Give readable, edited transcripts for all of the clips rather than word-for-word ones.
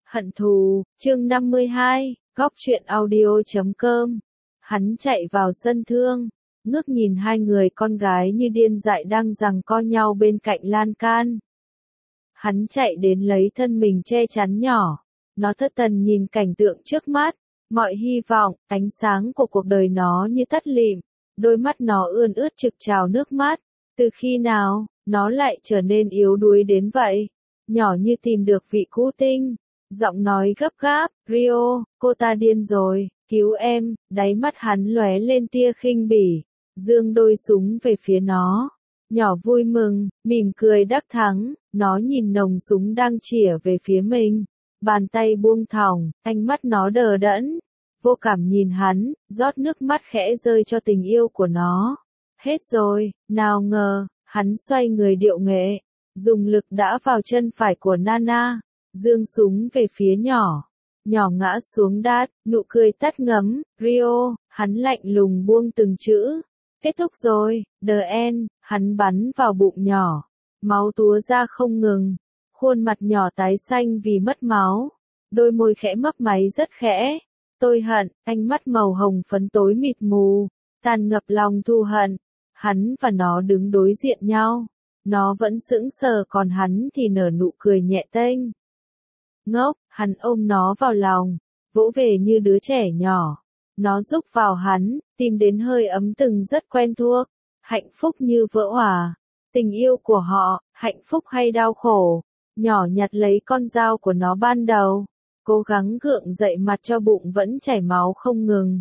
Hận thù, chương 52, góc truyện audio.com. Hắn chạy vào sân thương, ngước nhìn hai người con gái như điên dại đang giằng co nhau bên cạnh lan can. Hắn chạy đến lấy thân mình che chắn nhỏ. Nó thất thần nhìn cảnh tượng trước mắt, mọi hy vọng, ánh sáng của cuộc đời nó như tắt lịm, đôi mắt nó ươn ướt trực trào nước mắt. Từ khi nào, nó lại trở nên yếu đuối đến vậy? Nhỏ như tìm được vị cứu tinh. Giọng nói gấp gáp, Rio, cô ta điên rồi, cứu em, đáy mắt hắn lóe lên tia khinh bỉ, giương đôi súng về phía nó. Nhỏ vui mừng, mỉm cười đắc thắng, nó nhìn nòng súng đang chĩa về phía mình. Bàn tay buông thõng, ánh mắt nó đờ đẫn, vô cảm nhìn hắn, rót nước mắt khẽ rơi cho tình yêu của nó. Hết rồi, nào ngờ, hắn xoay người điệu nghệ, dùng lực đã vào chân phải của Nana. Dương súng về phía nhỏ. Nhỏ ngã xuống đát, nụ cười tắt ngấm, Rio, hắn lạnh lùng buông từng chữ. Kết thúc rồi, the end, hắn bắn vào bụng nhỏ. Máu túa ra không ngừng. Khuôn mặt nhỏ tái xanh vì mất máu. Đôi môi khẽ mấp máy rất khẽ. Tôi hận, ánh mắt màu hồng phấn tối mịt mù. Tràn ngập lòng thù hận. Hắn và nó đứng đối diện nhau. Nó vẫn sững sờ còn hắn thì nở nụ cười nhẹ tênh. Ngốc, hắn ôm nó vào lòng, vỗ về như đứa trẻ nhỏ. Nó rúc vào hắn, tìm đến hơi ấm từng rất quen thuộc, hạnh phúc như vỡ òa. Tình yêu của họ, hạnh phúc hay đau khổ. Nhỏ nhặt lấy con dao của nó ban đầu, cố gắng gượng dậy mặt cho bụng vẫn chảy máu không ngừng.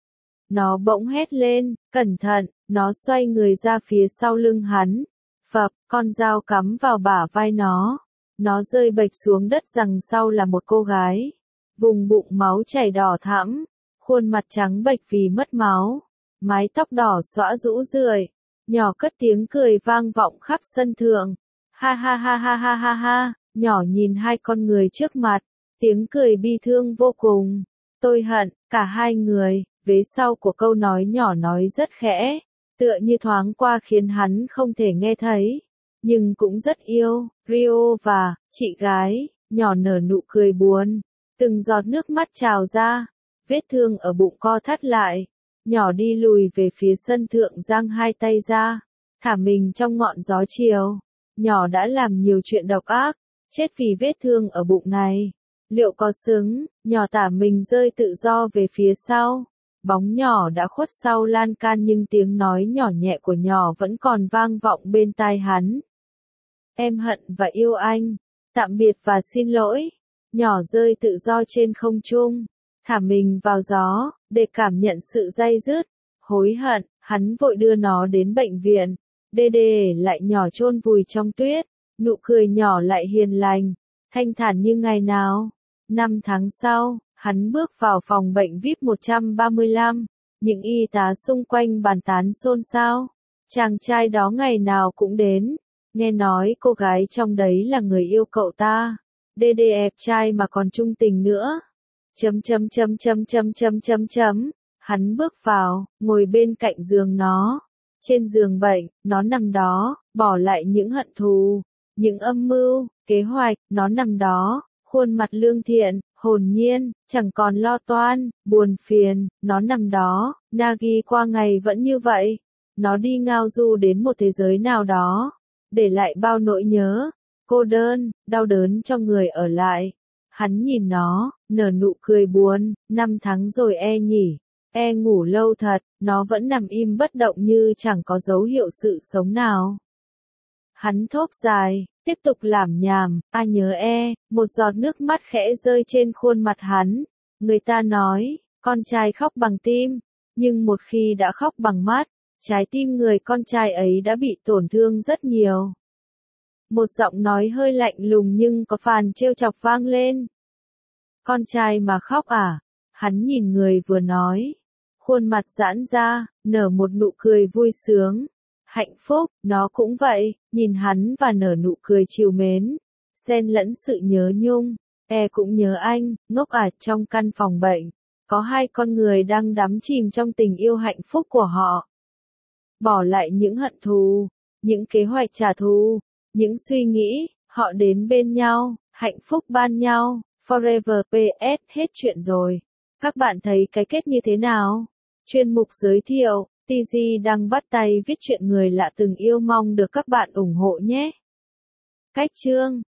Nó bỗng hét lên, cẩn thận, nó xoay người ra phía sau lưng hắn. Phập, con dao cắm vào bả vai nó. Nó rơi bệch xuống đất rằng sau là một cô gái. Vùng bụng máu chảy đỏ thẫm, khuôn mặt trắng bệch vì mất máu, mái tóc đỏ xõa rũ rượi. Nhỏ cất tiếng cười vang vọng khắp sân thượng. Ha ha ha ha ha ha ha, nhỏ nhìn hai con người trước mặt, tiếng cười bi thương vô cùng. Tôi hận, cả hai người, vế sau của câu nói nhỏ nói rất khẽ, tựa như thoáng qua khiến hắn không thể nghe thấy. Nhưng cũng rất yêu, Rio và, chị gái, nhỏ nở nụ cười buồn. Từng giọt nước mắt trào ra, vết thương ở bụng co thắt lại. Nhỏ đi lùi về phía sân thượng giang hai tay ra, thả mình trong ngọn gió chiều. Nhỏ đã làm nhiều chuyện độc ác, chết vì vết thương ở bụng này. Liệu có xứng, nhỏ thả mình rơi tự do về phía sau. Bóng nhỏ đã khuất sau lan can nhưng tiếng nói nhỏ nhẹ của nhỏ vẫn còn vang vọng bên tai hắn. Em hận và yêu anh. Tạm biệt và xin lỗi. Nhỏ rơi tự do trên không trung, thả mình vào gió, để cảm nhận sự day dứt. Hối hận, hắn vội đưa nó đến bệnh viện. Để lại nhỏ chôn vùi trong tuyết. Nụ cười nhỏ lại hiền lành, thanh thản như ngày nào. 5 tháng sau, hắn bước vào phòng bệnh VIP 135. Những y tá xung quanh bàn tán xôn xao. Chàng trai đó ngày nào cũng đến. Nghe nói cô gái trong đấy là người yêu cậu ta. Đẹp trai mà còn trung tình nữa. Hắn bước vào, ngồi bên cạnh giường nó. Trên giường bệnh, nó nằm đó, bỏ lại những hận thù, những âm mưu, kế hoạch, nó nằm đó, khuôn mặt lương thiện, hồn nhiên, chẳng còn lo toan, buồn phiền, nó nằm đó, Nagi qua ngày vẫn như vậy. Nó đi ngao du đến một thế giới nào đó, để lại bao nỗi nhớ, cô đơn, đau đớn cho người ở lại. Hắn nhìn nó, nở nụ cười buồn, 5 tháng rồi nhỉ, ngủ lâu thật, nó vẫn nằm im bất động như chẳng có dấu hiệu sự sống nào. Hắn thốt dài, tiếp tục lảm nhảm, nhớ một giọt nước mắt khẽ rơi trên khuôn mặt hắn. Người ta nói, con trai khóc bằng tim, nhưng một khi đã khóc bằng mắt, trái tim người con trai ấy đã bị tổn thương rất nhiều. Một giọng nói hơi lạnh lùng nhưng có phần trêu chọc vang lên. Con trai mà khóc à? Hắn nhìn người vừa nói. Khuôn mặt giãn ra, nở một nụ cười vui sướng. Hạnh phúc, nó cũng vậy, nhìn hắn và nở nụ cười trìu mến. Xen lẫn sự nhớ nhung. Cũng nhớ anh, ngốc trong căn phòng bệnh. Có hai con người đang đắm chìm trong tình yêu hạnh phúc của họ. Bỏ lại những hận thù, những kế hoạch trả thù, những suy nghĩ, họ đến bên nhau, hạnh phúc ban nhau, Forever PS hết chuyện rồi. Các bạn thấy cái kết như thế nào? Chuyên mục giới thiệu, TG đang bắt tay viết truyện người lạ từng yêu, mong được các bạn ủng hộ nhé. Cách chương